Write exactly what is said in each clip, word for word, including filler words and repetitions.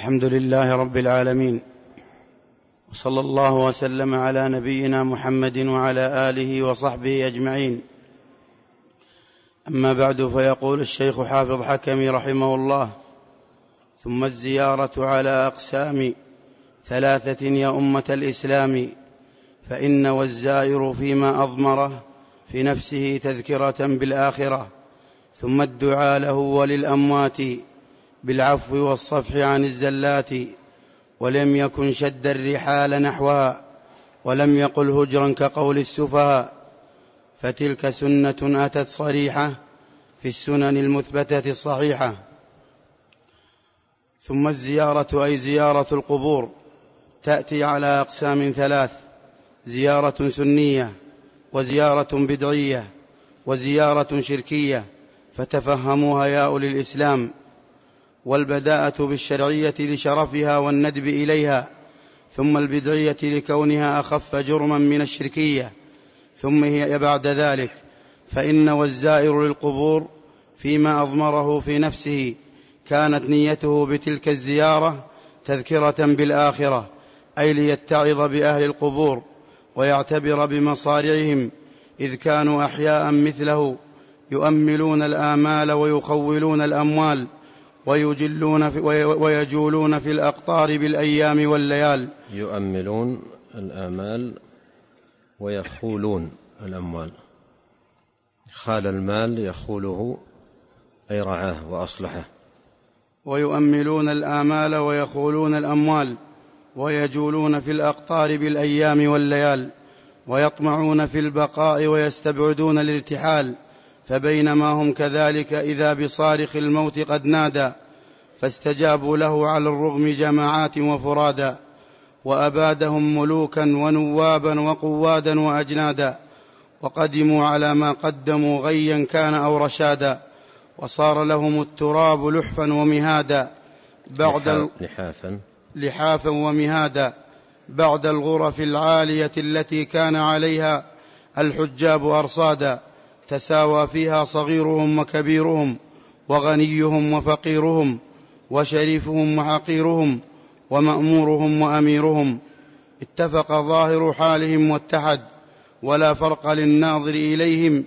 الحمد لله رب العالمين، وصلى الله وسلم على نبينا محمد وعلى آله وصحبه أجمعين. أما بعد، فيقول الشيخ حافظ حكمي رحمه الله: ثم الزيارة على أقسام ثلاثة يا أمة الإسلام، فإن والزائر فيما أضمره في نفسه تذكرة بالآخرة، ثم الدعاء له وللأموات بالعفو والصفح عن الزلات، ولم يكن شد الرحال نحوها، ولم يقل هجرا كقول السفهاء، فتلك سنة أتت صريحة في السنن المثبتة الصحيحة. ثم الزيارة أي زيارة القبور تأتي على أقسام ثلاث: زيارة سنية، وزيارة بدعية، وزيارة شركية، فتفهموها يا أولي الإسلام. والبداءة بالشرعية لشرفها والندب إليها، ثم البدعية لكونها أخف جرما من الشركية، ثم هي بعد ذلك. فإن والزائر للقبور فيما أضمره في نفسه كانت نيته بتلك الزيارة تذكرة بالآخرة، أي ليتعظ بأهل القبور ويعتبر بمصارعهم، إذ كانوا أحياء مثله يؤملون الآمال ويخولون الأموال، ويجلون في ويجولون في الأقطار بالأيام والليال. يؤملون الآمال ويخولون الأموال. خال المال يخوله أي رعاه وأصلحه. ويؤملون الآمال ويخولون الأموال، ويجولون في الأقطار بالأيام والليال، ويطمعون في البقاء ويستبعدون الارتحال. فبينما هم كذلك إذا بصارخ الموت قد نادى، فاستجابوا له على الرغم جماعات وفرادا، وأبادهم ملوكا ونوابا وقوادا وأجنادا، وقدموا على ما قدموا غيا كان أو رشادا، وصار لهم التراب لحفا ومهادا بعد لحافا لحافا ومهادا بعد الغرف العالية التي كان عليها الحجاب أرصادا، تساوى فيها صغيرهم وكبيرهم، وغنيهم وفقيرهم، وشريفهم وحقيرهم، ومأمورهم وأميرهم، اتفق ظاهر حالهم واتحد، ولا فرق للناظر إليهم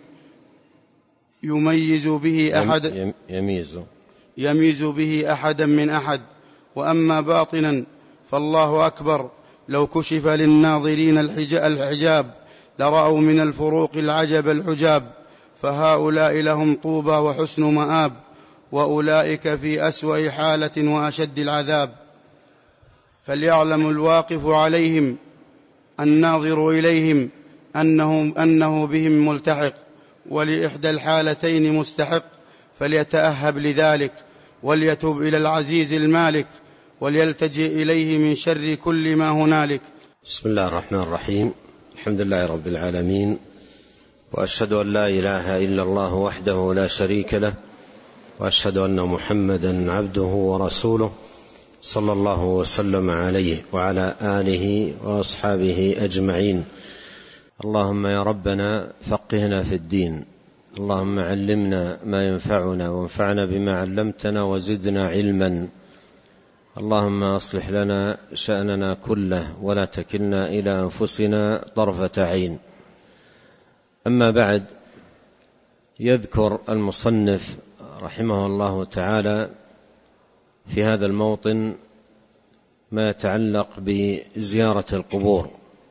يميز به أحد يميز يميز به أحدا من أحد. وأما باطنا فالله أكبر، لو كشف للناظرين الحجاب لرأوا من الفروق العجب العجاب، فهؤلاء لهم طوبى وحسن مآب، وأولئك في أسوأ حالة وأشد العذاب. فليعلم الواقف عليهم الناظر إليهم أنه, أنه بهم ملتحق، ولإحدى الحالتين مستحق، فليتأهب لذلك، وليتوب إلى العزيز المالك، وليلتجئ إليه من شر كل ما هنالك. بسم الله الرحمن الرحيم. الحمد لله رب العالمين، وأشهد أن لا إله إلا الله وحده لا شريك له، وأشهد أن محمدا عبده ورسوله، صلى الله وسلم عليه وعلى آله وأصحابه أجمعين. اللهم يا ربنا فقهنا في الدين، اللهم علمنا ما ينفعنا وانفعنا بما علمتنا وزدنا علما. اللهم أصلح لنا شأننا كله ولا تكلنا إلى أنفسنا طرفة عين. أما بعد، يذكر المصنف رحمه الله تعالى في هذا الموطن ما يتعلق بزيارة القبور،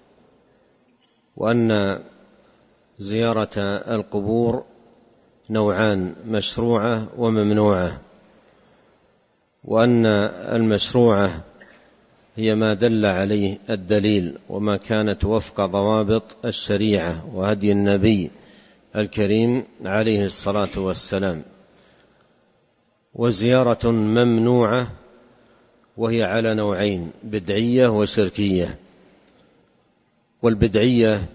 وأن زيارة القبور نوعان: مشروعة وممنوعة، وأن المشروعة هي ما دل عليه الدليل وما كانت وفق ضوابط الشريعة وهدي النبي الكريم عليه الصلاة والسلام، وزيارة ممنوعة وهي على نوعين: بدعية وشركية. والبدعية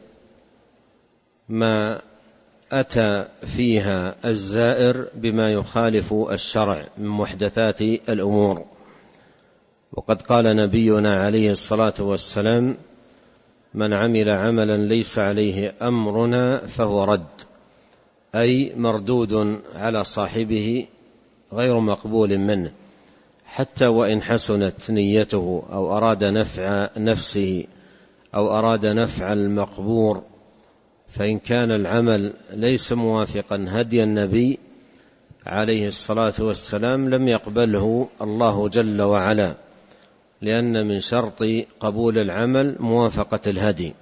ما أتى فيها الزائر بما يخالف الشرع من محدثات الأمور، وقد قال نبينا عليه الصلاة والسلام: من عمل عملا ليس عليه أمرنا فهو رد، أي مردود على صاحبه غير مقبول منه، حتى وإن حسنت نيته أو أراد نفع نفسه أو أراد نفع المقبور، فإن كان العمل ليس موافقا هدي النبي عليه الصلاة والسلام لم يقبله الله جل وعلا، لأن من شرط قبول العمل موافقة الهدي.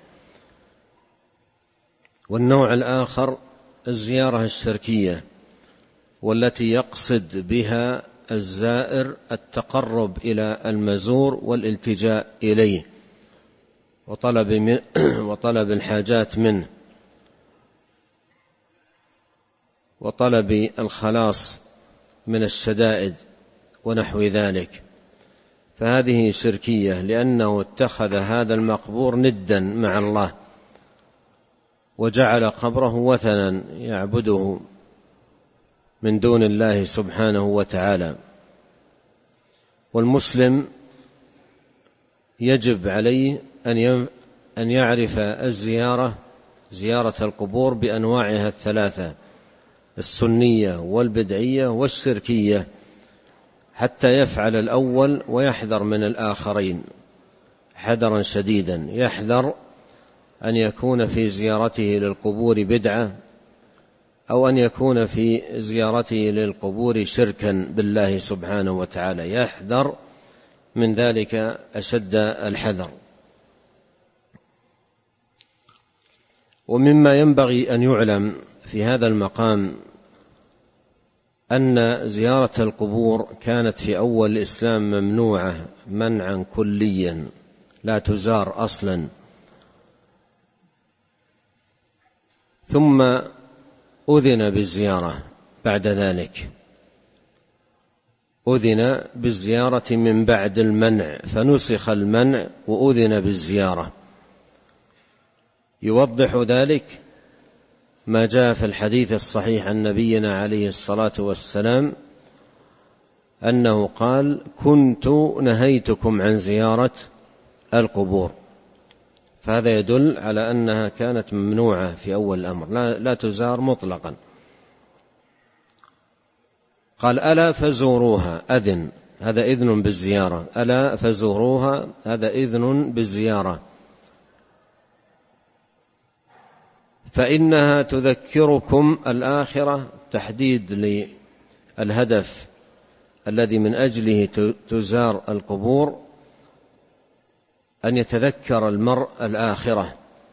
والنوع الآخر الزيارة الشركية، والتي يقصد بها الزائر التقرب إلى المزور والالتجاء إليه وطلب, وطلب الحاجات منه وطلب الخلاص من الشدائد ونحو ذلك، فهذه شركية، لأنه اتخذ هذا المقبور ندا مع الله وجعل قبره وثنا يعبده من دون الله سبحانه وتعالى. والمسلم يجب عليه أن يعرف الزيارة زيارة القبور بأنواعها الثلاثة، السنية والبدعية والشركية، حتى يفعل الأول ويحذر من الآخرين حذرا شديدا. يحذر أن يكون في زيارته للقبور بدعة، أو أن يكون في زيارته للقبور شركا بالله سبحانه وتعالى، يحذر من ذلك أشد الحذر. ومما ينبغي أن يعلم في هذا المقام أن زيارة القبور كانت في أول الإسلام ممنوعة منعا كليا، لا تزار أصلا، ثم أذن بالزيارة بعد ذلك، أذن بالزيارة من بعد المنع، فنسخ المنع وأذن بالزيارة. يوضح ذلك ما جاء في الحديث الصحيح عن نبينا عليه الصلاة والسلام أنه قال: كنت نهيتكم عن زيارة القبور. فهذا يدل على أنها كانت ممنوعة في أول الأمر، لا, لا تزار مطلقا. قال: ألا فزوروها، أذن، هذا إذن بالزيارة، ألا فزوروها، هذا إذن بالزيارة، فإنها تذكركم الآخرة، تحديد للهدف الذي من أجله تزار القبور، أن يتذكر المرء الآخرة.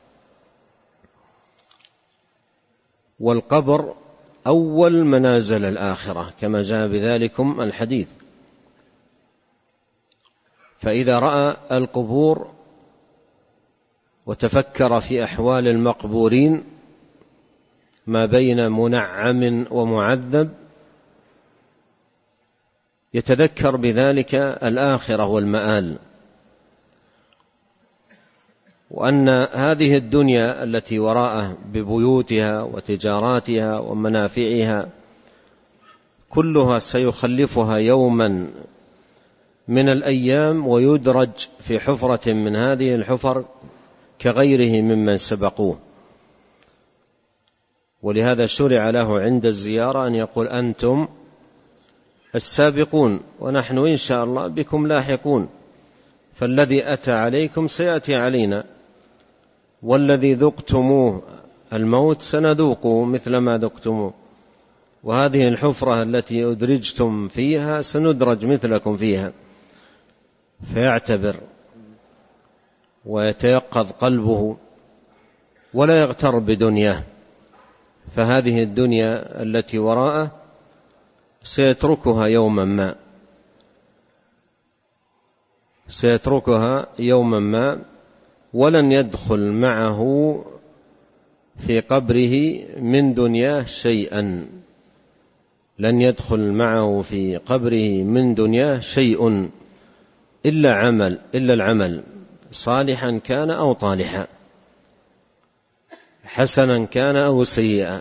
والقبر أول منازل الآخرة كما جاء بذلكم الحديث. فإذا رأى القبور وتفكر في أحوال المقبورين ما بين منعم ومعذب، يتذكر بذلك الآخرة والمآل، وأن هذه الدنيا التي وراءه ببيوتها وتجاراتها ومنافعها كلها سيخلفها يوما من الأيام، ويدرج في حفرة من هذه الحفر كغيره ممن سبقوه. ولهذا شرع له عند الزيارة أن يقول: أنتم السابقون ونحن إن شاء الله بكم لاحقون، فالذي أتى عليكم سيأتي علينا، والذي ذقتموه الموت سنذوقه مثل ما ذقتموه، وهذه الحفرة التي أدرجتم فيها سندرج مثلكم فيها. فيعتبر ويتيقظ قلبه ولا يغتر بدنياه، فهذه الدنيا التي وراءه سيتركها يوما ما، سيتركها يوما ما ولن يدخل معه في قبره من دنياه شيئا، لن يدخل معه في قبره من دنياه شيء إلا عمل إلا العمل، صالحا كان أو طالحا، حسنا كان أو سيئا.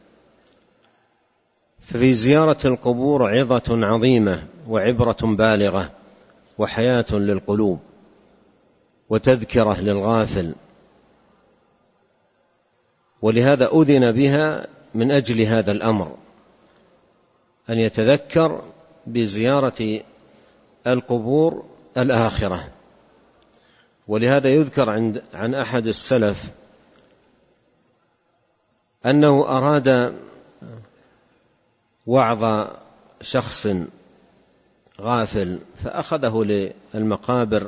ففي زيارة القبور عظة عظيمة وعبرة بالغة وحياة للقلوب وتذكرة للغافل، ولهذا أذن بها من أجل هذا الأمر، أن يتذكر بزيارة القبور الآخرة. ولهذا يذكر عند عن أحد السلف أنه أراد وعظ شخص غافل فأخذه للمقابر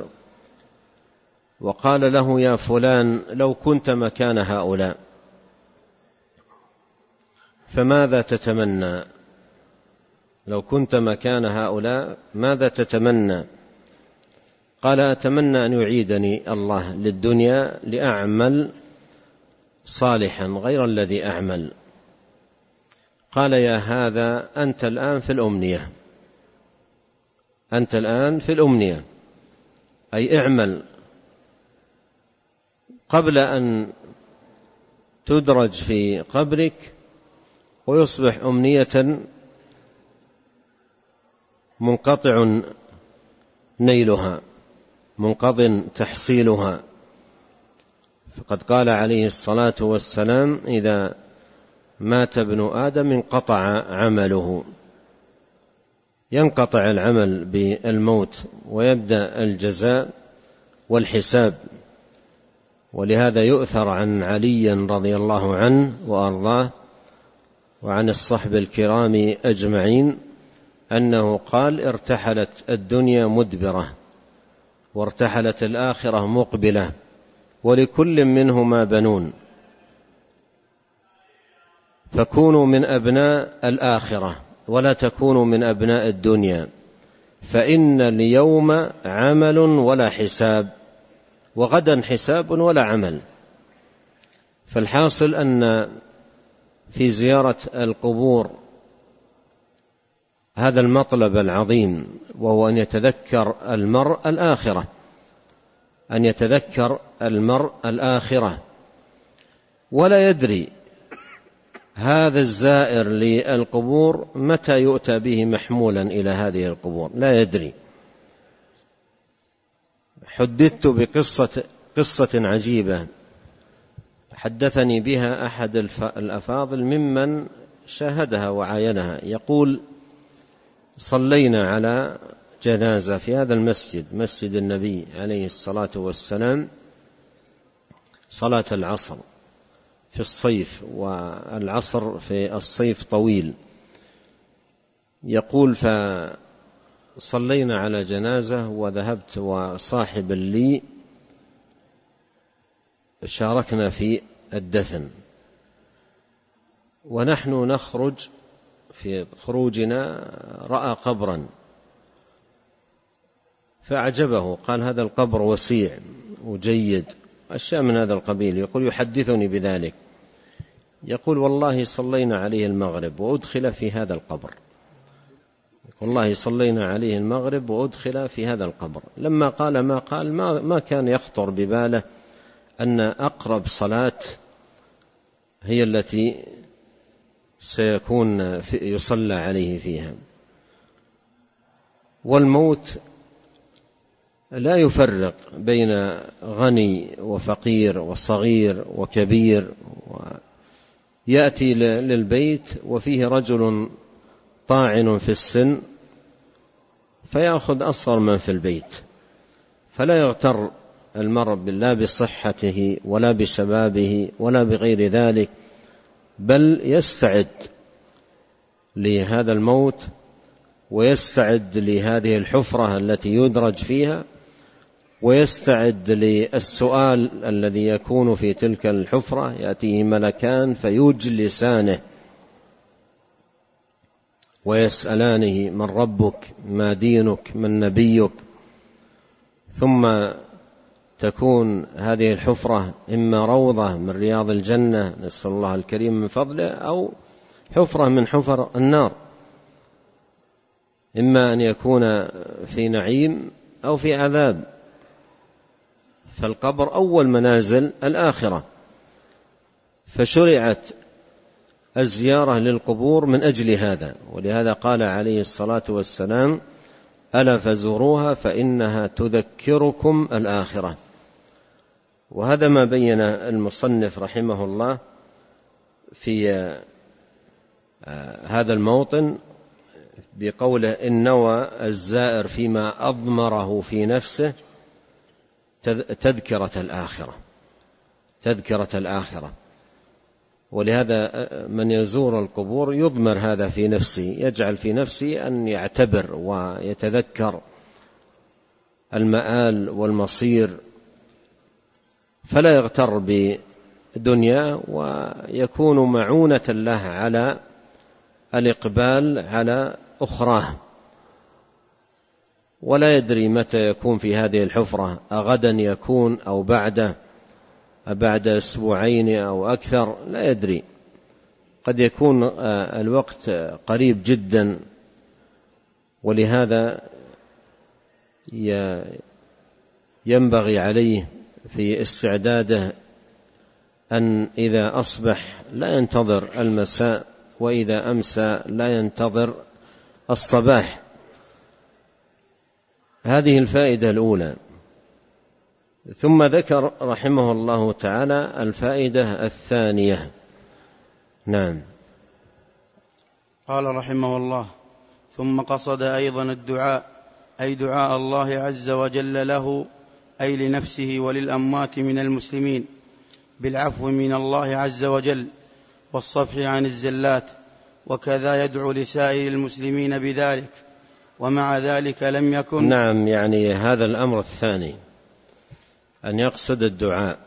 وقال له: يا فلان، لو كنت مكان هؤلاء فماذا تتمنى؟ لو كنت مكان هؤلاء ماذا تتمنى؟ قال: أتمنى أن يعيدني الله للدنيا لأعمل صالحا غير الذي أعمل. قال: يا هذا أنت الآن في الأمنية، أنت الآن في الأمنية، أي اعمل قبل أن تدرج في قبرك ويصبح أمنية منقطع نيلها، منقض تحصيلها. فقد قال عليه الصلاة والسلام: إذا مات ابن آدم انقطع عمله. ينقطع العمل بالموت ويبدأ الجزاء والحساب. ولهذا يؤثر عن علي رضي الله عنه وأرضاه وعن الصحب الكرام أجمعين أنه قال: ارتحلت الدنيا مدبرة وارتحلت الآخرة مقبلة، ولكل منهما بنون، فكونوا من أبناء الآخرة ولا تكونوا من أبناء الدنيا، فإن اليوم عمل ولا حساب، وغدا حساب ولا عمل. فالحاصل أن في زيارة القبور هذا المطلب العظيم، وهو أن يتذكر المرء الآخرة، أن يتذكر المرء الآخرة، ولا يدري هذا الزائر للقبور متى يؤتى به محمولا إلى هذه القبور، لا يدري. حدثت بقصة قصة عجيبة حدثني بها أحد الأفاضل ممن شاهدها وعاينها. يقول: صلينا على جنازة في هذا المسجد، مسجد النبي عليه الصلاة والسلام، صلاة العصر في الصيف، والعصر في الصيف طويل. يقول: فصلينا على جنازة وذهبت وصاحب لي شاركنا في الدفن، ونحن نخرج في خروجنا رأى قبرا فأعجبه، قال: هذا القبر وسيع وجيد، أشياء من هذا القبيل. يقول: يحدثني بذلك. يقول: والله صلينا عليه المغرب وأدخل في هذا القبر، والله صلينا عليه المغرب وأدخل في هذا القبر. لما قال ما قال ما, ما كان يخطر بباله أن أقرب صلاة هي التي سيكون يصلى عليه فيها. والموت لا يفرق بين غني وفقير وصغير وكبير. يأتي للبيت وفيه رجل طاعن في السن فيأخذ أصغر من في البيت، فلا يغتر المرء لا بصحته ولا بشبابه ولا بغير ذلك، بل يستعد لهذا الموت ويستعد لهذه الحفرة التي يدرج فيها، ويستعد للسؤال الذي يكون في تلك الحفرة. يأتيه ملكان فيجلسانه ويسألانه: من ربك؟ ما دينك؟ من نبيك؟ ثم تكون هذه الحفرة إما روضة من رياض الجنة، نسأل الله الكريم من فضله، أو حفرة من حفر النار، إما أن يكون في نعيم أو في عذاب. فالقبر أول منازل الآخرة، فشرعت الزيارة للقبور من أجل هذا. ولهذا قال عليه الصلاة والسلام: ألا فزوروها فإنها تذكركم الآخرة. وهذا ما بين المصنف رحمه الله في هذا الموطن بقوله إن نوى الزائر فيما أضمره في نفسه تذكرة الآخرة، تذكرة الآخرة. ولهذا من يزور القبور يضمر هذا في نفسه، يجعل في نفسه أن يعتبر ويتذكر المآل والمصير، فلا يغتر بدنياه ويكون معونة له على الإقبال على أخراه، ولا يدري متى يكون في هذه الحفرة، أغدا يكون أو بعده بعد أسبوعين أو أكثر، لا يدري، قد يكون الوقت قريب جدا. ولهذا ينبغي عليه في استعداده أن إذا أصبح لا ينتظر المساء، وإذا أمسى لا ينتظر الصباح. هذه الفائدة الأولى. ثم ذكر رحمه الله تعالى الفائدة الثانية. نعم. قال رحمه الله: ثم قصد أيضا الدعاء، أي دعاء الله عز وجل له، أي لنفسه وللأموات من المسلمين، بالعفو من الله عز وجل والصفح عن الزلات، وكذا يدعو لسائر المسلمين بذلك. ومع ذلك لم يكن نعم، يعني هذا الأمر الثاني، أن يقصد الدعاء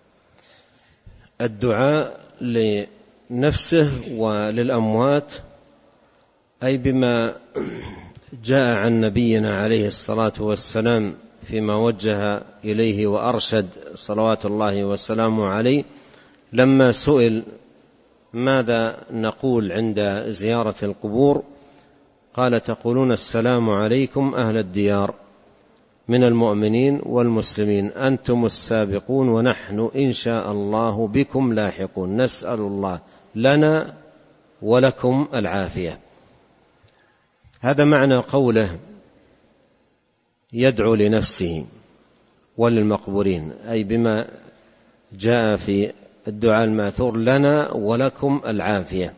الدعاء لنفسه وللأموات، أي بما جاء عن نبينا عليه الصلاة والسلام فيما وجه إليه وأرشد صلوات الله وسلامه عليه لما سئل ماذا نقول عند زيارة القبور، قال: تقولون السلام عليكم أهل الديار من المؤمنين والمسلمين، أنتم السابقون ونحن إن شاء الله بكم لاحقون، نسأل الله لنا ولكم العافية. هذا معنى قوله يدعو لنفسه وللمقبورين، أي بما جاء في الدعاء الماثور لنا ولكم العافية.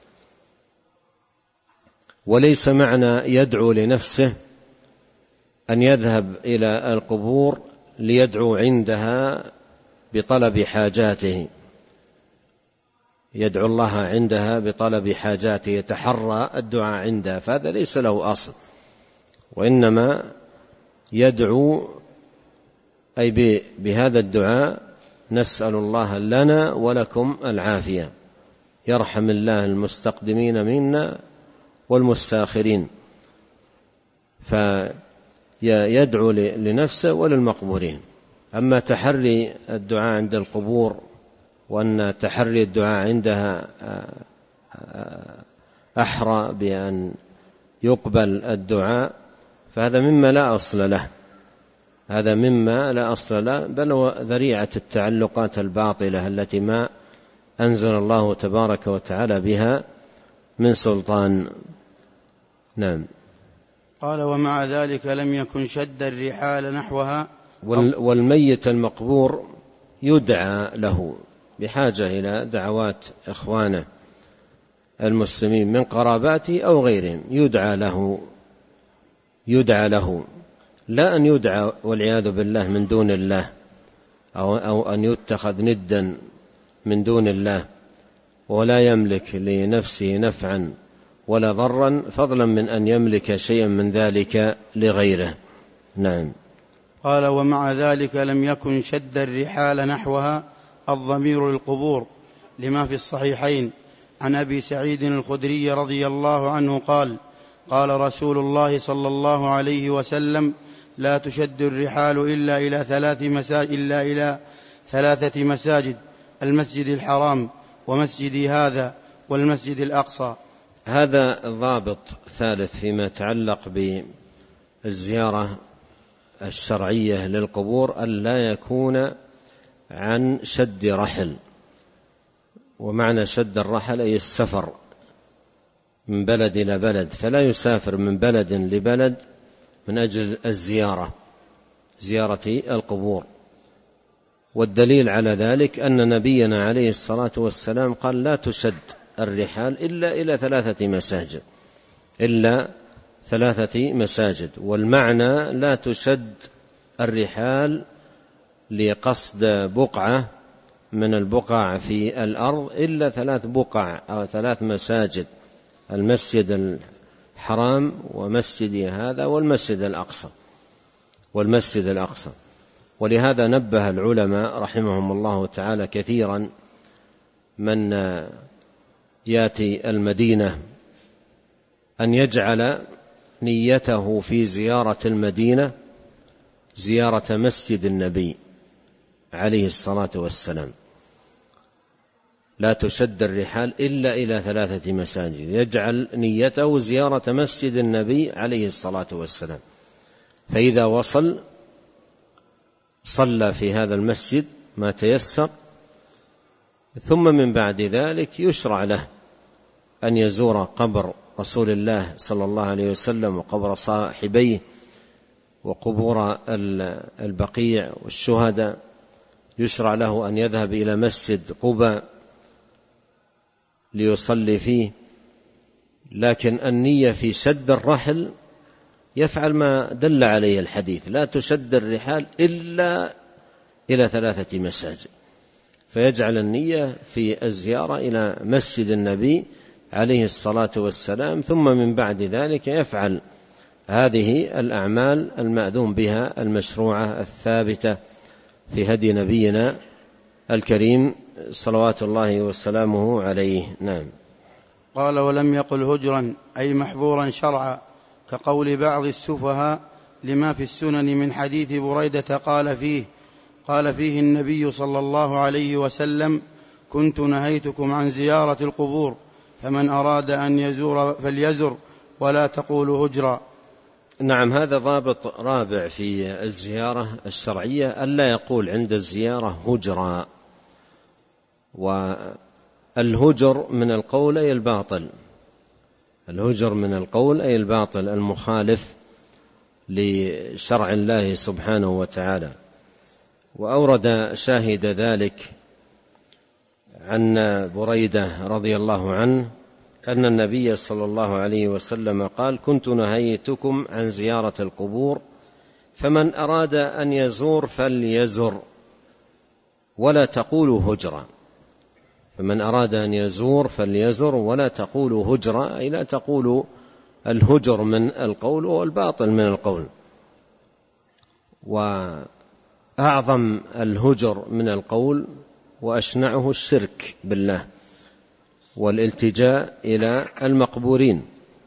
وليس معنى يدعو لنفسه أن يذهب إلى القبور ليدعو عندها بطلب حاجاته، يدعو الله عندها بطلب حاجاته، يتحرى الدعاء عندها، فهذا ليس له أصل. وإنما يدعو أي بهذا الدعاء نسأل الله لنا ولكم العافية، يرحم الله المستقدمين منا والمستاخرين، فيدعو لنفسه وللمقبورين. أما تحري الدعاء عند القبور وأن تحري الدعاء عندها أحرى بأن يقبل الدعاء، فهذا مما لا أصل له، هذا مما لا أصل له، بل هو ذريعة التعلقات الباطلة التي ما أنزل الله تبارك وتعالى بها من سلطان. نعم. قال: ومع ذلك لم يكن شد الرحال نحوها. والميت المقبور يدعى له بحاجة إلى دعوات إخوانه المسلمين من قراباته أو غيرهم، يدعى له يدعى له لا أن يدعى والعياذ بالله من دون الله، أو, أو أن يتخذ ندا من دون الله، ولا يملك لنفسه نفعا ولا ضرا، فضلا من أن يملك شيئا من ذلك لغيره. نعم. قال: ومع ذلك لم يكن شد الرحال نحوها الضمير للقبور، لما في الصحيحين عن أبي سعيد الخدري رضي الله عنه قال: قال رسول الله صلى الله عليه وسلم: لا تشد الرحال إلا إلى ثلاث مساجد إلا إلى ثلاثة مساجد، المسجد الحرام ومسجدي هذا والمسجد الأقصى. هذا ضابط ثالث فيما يتعلق بالزيارة الشرعية للقبور، ألا يكون عن شد رحل. ومعنى شد الرحل أي السفر من بلد إلى بلد، فلا يسافر من بلد لبلد من أجل الزيارة زيارة القبور. والدليل على ذلك أن نبينا عليه الصلاة والسلام قال: لا تشد الرحال إلا إلى ثلاثة مساجد إلا ثلاثة مساجد. والمعنى لا تشد الرحال لقصد بقعة من البقع في الأرض إلا ثلاث بقع أو ثلاث مساجد: المسجد الحرام ومسجد هذا والمسجد الأقصى والمسجد الأقصى. ولهذا نبه العلماء رحمهم الله تعالى كثيرا من يأتي المدينة أن يجعل نيته في زيارة المدينة زيارة مسجد النبي عليه الصلاة والسلام. لا تشد الرحال إلا إلى ثلاثة مساجد، يجعل نيته زيارة مسجد النبي عليه الصلاة والسلام، فإذا وصل صلى في هذا المسجد ما تيسر، ثم من بعد ذلك يشرع له أن يزور قبر رسول الله صلى الله عليه وسلم وقبر صاحبيه وقبور البقيع والشهداء. يشرع له أن يذهب إلى مسجد قباء ليصلي فيه، لكن النية في شد الرحل يفعل ما دل عليه الحديث: لا تشد الرحال إلا إلى ثلاثة مساجد، فيجعل النية في الزيارة إلى مسجد النبي عليه الصلاة والسلام، ثم من بعد ذلك يفعل هذه الأعمال المأذون بها المشروعة الثابتة في هدي نبينا الكريم صلوات الله وسلامه عليه. نعم. قال: ولم يقل هجرا أي محظورا شرعا، كقول بعض السفهاء لما في السنن من حديث بريدة قال فيه قال فيه النبي صلى الله عليه وسلم: كنت نهيتكم عن زيارة القبور، فمن أراد أن يزور فليزر ولا تقول هجرا. نعم، هذا ضابط رابع في الزيارة الشرعية: ألا يقول عند الزيارة هجرا. والهجر من القول أي الباطل، الهجر من القول أي الباطل المخالف لشرع الله سبحانه وتعالى. وأورد شاهد ذلك عن بريدة رضي الله عنه أن النبي صلى الله عليه وسلم قال: كنت نهيتكم عن زيارة القبور، فمن أراد أن يزور فليزر ولا تقولوا هجرا. فمن أراد أن يزور فليزر ولا تقولوا هجرا، أي لا تقولوا الهجر من القول والباطل من القول. وأعظم الهجر من القول وأشنعه الشرك بالله والالتجاء إلى المقبورين،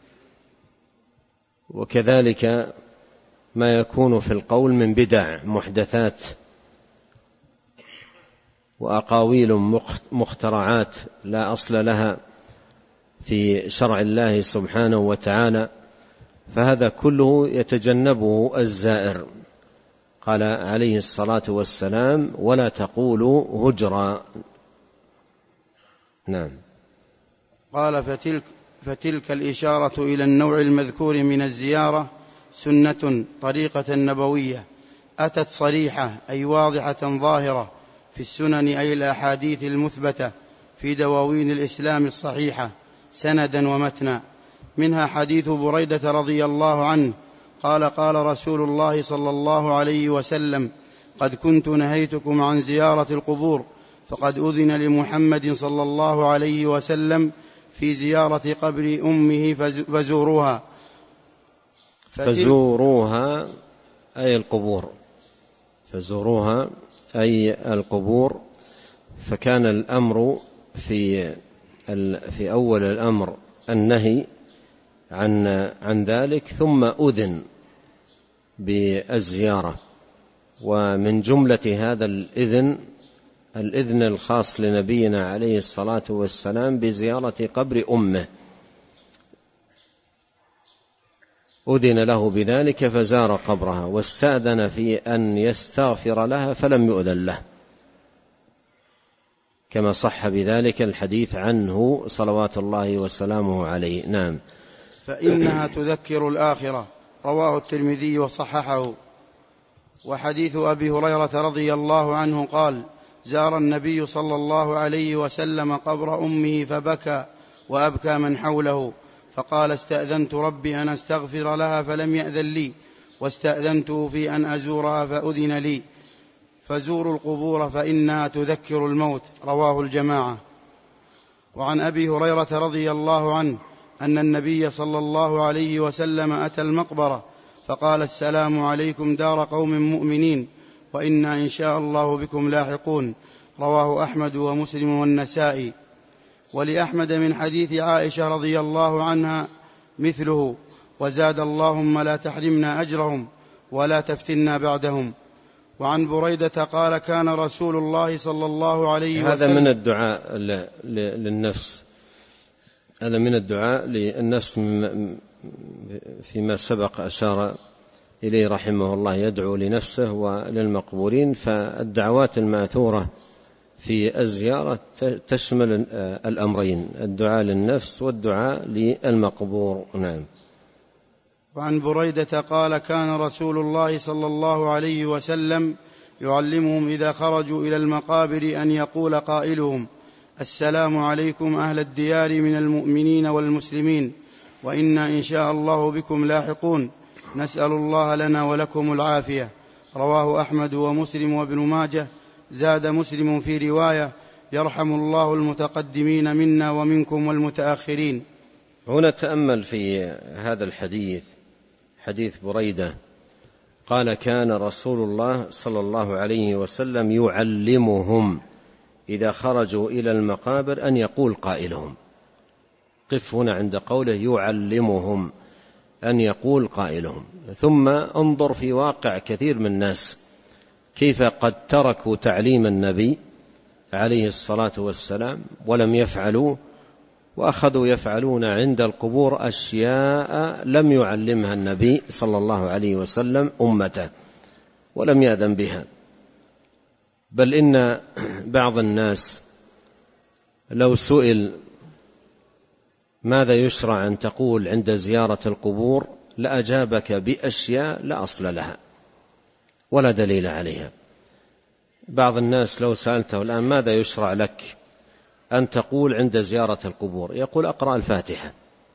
وكذلك ما يكون في القول من بدع محدثات وأقاويل مخترعات لا أصل لها في شرع الله سبحانه وتعالى، فهذا كله يتجنبه الزائر. قال عليه الصلاة والسلام: ولا تقولوا هجرا. نعم. قال: فتلك, فتلك الإشارة إلى النوع المذكور من الزيارة سنة طريقة نبوية أتت صريحة أي واضحة ظاهرة في السنن، أي الأحاديث المثبتة في دواوين الإسلام الصحيحة سندا ومتنا. منها حديث بريدة رضي الله عنه قال: قال رسول الله صلى الله عليه وسلم: قد كنت نهيتكم عن زيارة القبور، فقد أذن لمحمد صلى الله عليه وسلم في زيارة قبر أمه فزوروها. فزوروها أي القبور، فزوروها أي القبور. فكان الأمر في في أول الأمر النهي عن عن ذلك، ثم أذن بالزيارة. ومن جملة هذا الإذن الإذن الخاص لنبينا عليه الصلاة والسلام بزيارة قبر أمه، أذن له بذلك فزار قبرها، واستأذن في أن يستغفر لها فلم يؤذن له، كما صح بذلك الحديث عنه صلوات الله وسلامه عليه. نعم. فإنها تذكر الآخرة، رواه الترمذي وصححه. وحديث أبي هريرة رضي الله عنه قال: زار النبي صلى الله عليه وسلم قبر أمه فبكى وأبكى من حوله، فقال: استأذنت ربي أن أستغفر لها فلم يأذن لي، واستأذنته في أن أزورها فأذن لي. فزوروا القبور فإنها تذكر الموت. رواه الجماعة. وعن أبي هريرة رضي الله عنه أن النبي صلى الله عليه وسلم أتى المقبرة فقال: السلام عليكم دار قوم مؤمنين، وإنا إن شاء الله بكم لاحقون. رواه أحمد ومسلم والنسائي. ولأحمد من حديث عائشة رضي الله عنها مثله، وزاد: اللهم لا تحرمنا أجرهم ولا تفتنا بعدهم. وعن بريدة قال: كان رسول الله صلى الله عليه وسلم. هذا من الدعاء للنفس، هذا من الدعاء للنفس فيما سبق أشار إليه رحمه الله، يدعو لنفسه وللمقبورين. فالدعوات الماثورة في الزيارة تشمل الأمرين: الدعاء للنفس والدعاء للمقبور. نعم. وعن بريدة قال: كان رسول الله صلى الله عليه وسلم يعلمهم إذا خرجوا إلى المقابر أن يقول قائلهم: السلام عليكم أهل الديار من المؤمنين والمسلمين، وإنا إن شاء الله بكم لاحقون، نسأل الله لنا ولكم العافية. رواه أحمد ومسلم وابن ماجه. زاد مسلم في رواية: يرحم الله المتقدمين منا ومنكم والمتأخرين. هنا تأمل في هذا الحديث، حديث بريدة، قال: كان رسول الله صلى الله عليه وسلم يعلمهم إذا خرجوا إلى المقابر أن يقول قائلهم. قف هنا عند قوله يعلمهم، أن يقول قائلهم. ثم انظر في واقع كثير من الناس كيف قد تركوا تعليم النبي عليه الصلاة والسلام ولم يفعلوا، وأخذوا يفعلون عند القبور أشياء لم يعلمها النبي صلى الله عليه وسلم أمته ولم يأذن بها. بل إن بعض الناس لو سئل ماذا يشرع أن تقول عند زيارة القبور لأجابك بأشياء لا أصل لها ولا دليل عليها. بعض الناس لو سألته الآن ماذا يشرع لك أن تقول عند زيارة القبور، يقول: أقرأ الفاتحة،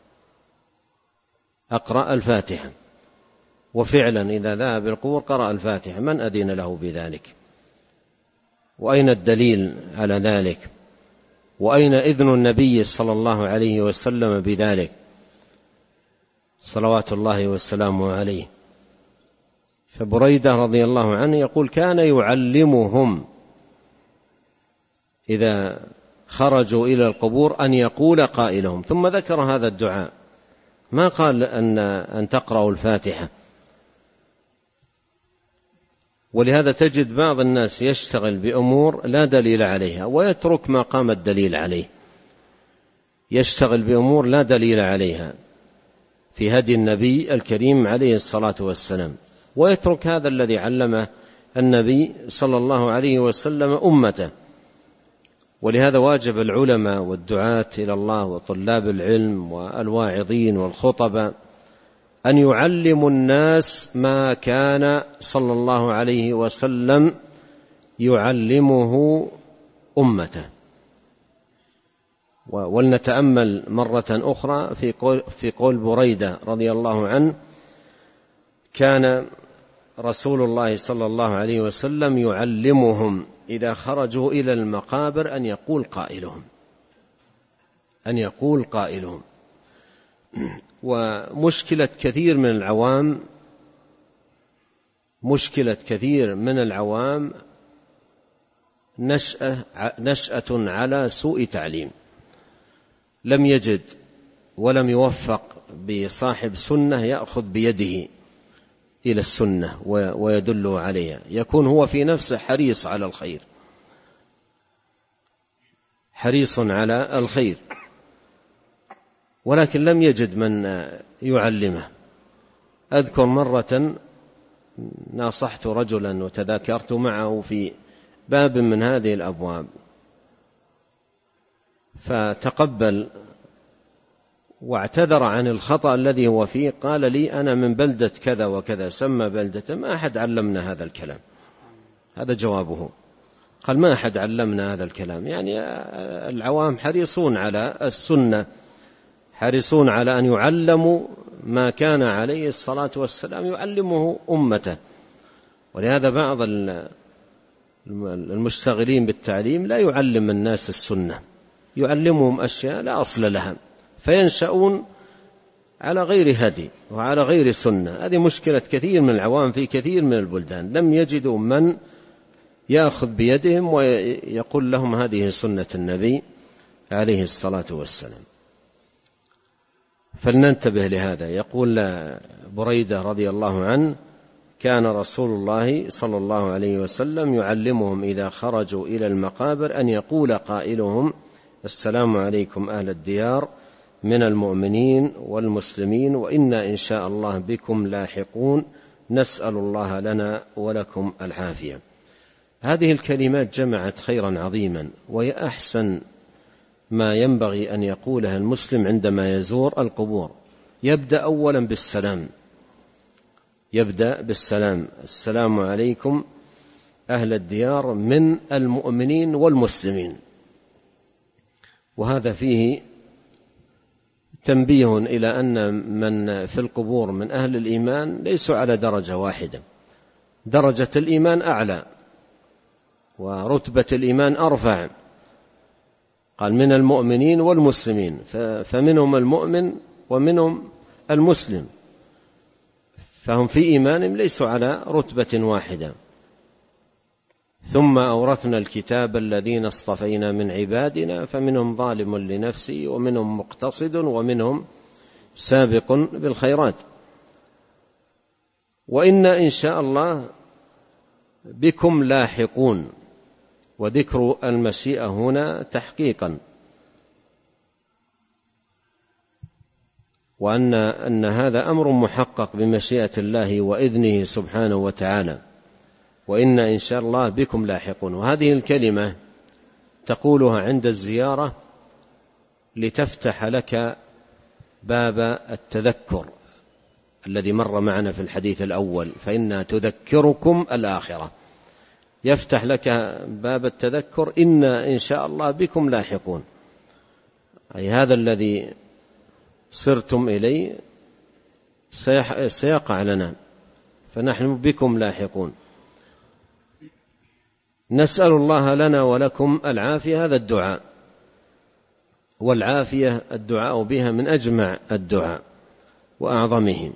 أقرأ الفاتحة. وفعلا إذا ذهب القبور قرأ الفاتحة، من أذن له بذلك؟ وأين الدليل على ذلك؟ وأين إذن النبي صلى الله عليه وسلم بذلك صلوات الله وسلامه عليه؟ فبريدة رضي الله عنه يقول: كان يعلمهم إذا خرجوا إلى القبور أن يقول قائلهم. ثم ذكر هذا الدعاء، ما قال أن, أن تقرأوا الفاتحة. ولهذا تجد بعض الناس يشتغل بأمور لا دليل عليها ويترك ما قام الدليل عليه، يشتغل بأمور لا دليل عليها في هدي النبي الكريم عليه الصلاة والسلام، ويترك هذا الذي علمه النبي صلى الله عليه وسلم أمته. ولهذا واجب العلماء والدعاة إلى الله وطلاب العلم والواعظين والخطباء أن يعلموا الناس ما كان صلى الله عليه وسلم يعلمه أمته. ولنتأمل مرة أخرى في قول, في قول بريدة رضي الله عنه: كان رسول الله صلى الله عليه وسلم يعلمهم إذا خرجوا إلى المقابر أن يقول قائلهم، أن يقول قائلهم. ومشكلة كثير من العوام مشكلة كثير من العوام نشأة, نشأة على سوء تعليم، لم يجد ولم يوفق بصاحب سنة يأخذ بيده إلى السنة ويدله عليها، يكون هو في نفسه حريص على الخير، حريص على الخير، ولكن لم يجد من يعلمه. أذكر مرة ناصحت رجلا وتذاكرت معه في باب من هذه الأبواب، فتقبل واعتذر عن الخطأ الذي هو فيه. قال لي: أنا من بلدة كذا وكذا، سمى بلدة، ما أحد علمنا هذا الكلام. هذا جوابه، قال: ما أحد علمنا هذا الكلام. يعني العوام حريصون على السنة، حريصون على أن يعلموا ما كان عليه الصلاة والسلام يعلمه أمته. ولهذا بعض المشتغلين بالتعليم لا يعلم الناس السنة، يعلمهم أشياء لا أصل لها، فينشأون على غير هدي وعلى غير سنة. هذه مشكلة كثير من العوام في كثير من البلدان، لم يجدوا من يأخذ بيدهم ويقول لهم هذه سنة النبي عليه الصلاة والسلام. فلننتبه لهذا. يقول بريدة رضي الله عنه: كان رسول الله صلى الله عليه وسلم يعلمهم إذا خرجوا إلى المقابر أن يقول قائلهم: السلام عليكم أهل الديار من المؤمنين والمسلمين وإنا إن شاء الله بكم لاحقون، نسأل الله لنا ولكم العافية. هذه الكلمات جمعت خيرا عظيما، وهي أحسن ما ينبغي أن يقولها المسلم عندما يزور القبور. يبدأ أولا بالسلام، يبدأ بالسلام: السلام عليكم أهل الديار من المؤمنين والمسلمين. وهذا فيه تنبيه إلى أن من في القبور من أهل الإيمان ليسوا على درجة واحدة، درجة الإيمان أعلى ورتبة الإيمان أرفع. قال من المؤمنين والمسلمين، فمنهم المؤمن ومنهم المسلم، فهم في إيمانهم ليسوا على رتبة واحدة. ثم أورثنا الكتاب الذين اصطفينا من عبادنا فمنهم ظالم لنفسه ومنهم مقتصد ومنهم سابق بالخيرات، وإنا إن شاء الله بكم لاحقون. وذكر المشيئة هنا تحقيقا، وأن أن هذا أمر محقق بمشيئة الله وإذنه سبحانه وتعالى، وإنا إن شاء الله بكم لاحقون. وهذه الكلمة تقولها عند الزيارة لتفتح لك باب التذكر الذي مر معنا في الحديث الأول: فإنها تذكركم الآخرة. يفتح لك باب التذكر: إنا إن شاء الله بكم لاحقون، أي هذا الذي صرتم إليه سيقع لنا، فنحن بكم لاحقون. نسأل الله لنا ولكم العافية. هذا الدعاء، والعافية الدعاء بها من أجمع الدعاء وأعظمه.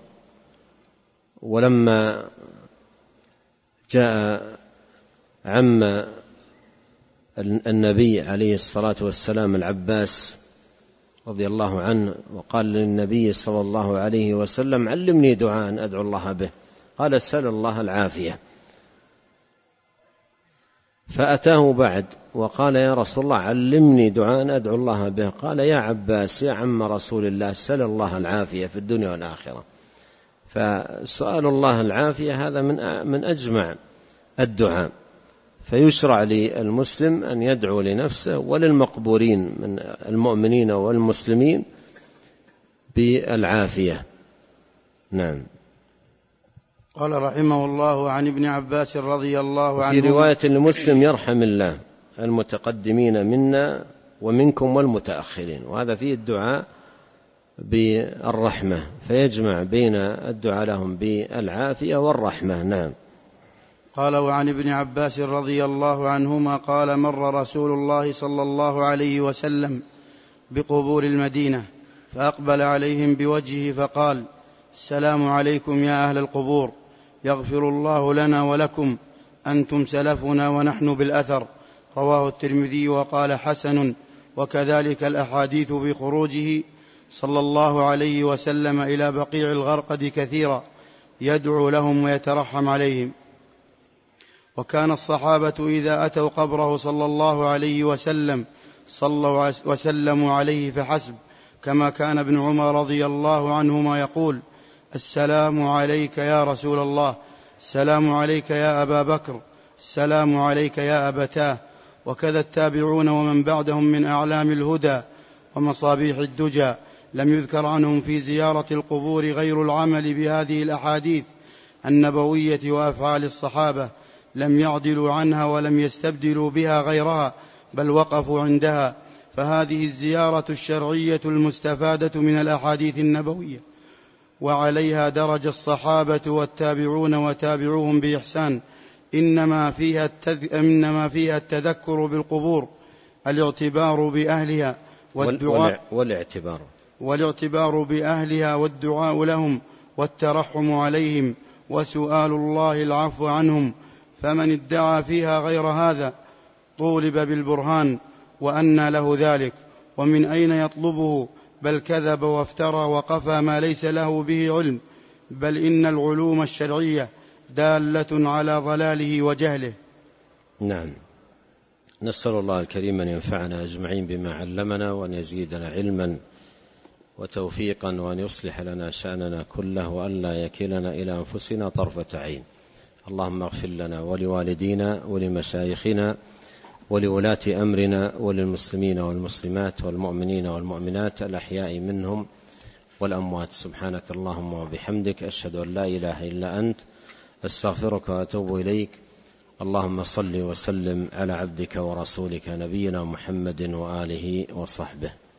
ولما جاء عم النبي عليه الصلاة والسلام العباس رضي الله عنه وقال للنبي صلى الله عليه وسلم: علمني دعاء أدعو الله به. قال: سل الله العافية. فأتاه بعد وقال: يا رسول الله علمني دعاء أدعو الله به. قال: يا عباس يا عم رسول الله، سل الله العافية في الدنيا والآخرة. فسؤال الله العافية هذا من من أجمع الدعاء، فيشرع للمسلم أن يدعو لنفسه وللمقبورين من المؤمنين والمسلمين بالعافية. نعم. قال رحمه الله: عن ابن عباس رضي الله عنه. في رواية لمسلم: يرحم الله المتقدمين منا ومنكم والمتأخرين. وهذا فيه الدعاء بالرحمة، فيجمع بين الدعاء لهم بالعافية والرحمة. نعم. قال: وعن ابن عباس رضي الله عنهما قال: مر رسول الله صلى الله عليه وسلم بقبور المدينة فأقبل عليهم بوجهه فقال: السلام عليكم يا أهل القبور، يغفر الله لنا ولكم، أنتم سلفنا ونحن بالأثر. رواه الترمذي وقال: حسن. وكذلك الأحاديث بخروجه صلى الله عليه وسلم إلى بقيع الغرقد كثيرا، يدعو لهم ويترحم عليهم. وكان الصحابة إذا أتوا قبره صلى الله عليه وسلم صلوا وسلموا عليه فحسب، كما كان ابن عمر رضي الله عنهما يقول: السلام عليك يا رسول الله، السلام عليك يا أبا بكر، السلام عليك يا أبتاه. وكذا التابعون ومن بعدهم من أعلام الهدى ومصابيح الدجى لم يذكر عنهم في زيارة القبور غير العمل بهذه الأحاديث النبوية وأفعال الصحابة، لم يعدلوا عنها ولم يستبدلوا بها غيرها، بل وقفوا عندها. فهذه الزيارة الشرعية المستفادة من الأحاديث النبوية، وعليها درج الصحابة والتابعون وتابعوهم بإحسان، إنما فيها, التذ... إنما فيها التذكر بالقبور، الاعتبار بأهلها والدعاء والاعتبار والاعتبار بأهلها والدعاء لهم والترحم عليهم وسؤال الله العفو عنهم. فمن ادعى فيها غير هذا طولب بالبرهان، وأنى له ذلك، ومن أين يطلبه؟ بل كذب وافترى وقفى ما ليس له به علم، بل إن العلوم الشرعية دالة على ضلاله وجهله. نعم. نسأل الله الكريم أن ينفعنا أجمعين بما علمنا، وأن يزيدنا علما وتوفيقا، وأن يصلح لنا شأننا كله، وأن لا يكلنا إلى أنفسنا طرفة عين. اللهم اغفر لنا ولوالدينا ولمشايخنا ولولاة أمرنا وللمسلمين والمسلمات والمؤمنين والمؤمنات الأحياء منهم والأموات. سبحانك اللهم وبحمدك، أشهد أن لا إله إلا أنت، أستغفرك وأتوب إليك. اللهم صل وسلم على عبدك ورسولك نبينا محمد وآله وصحبه.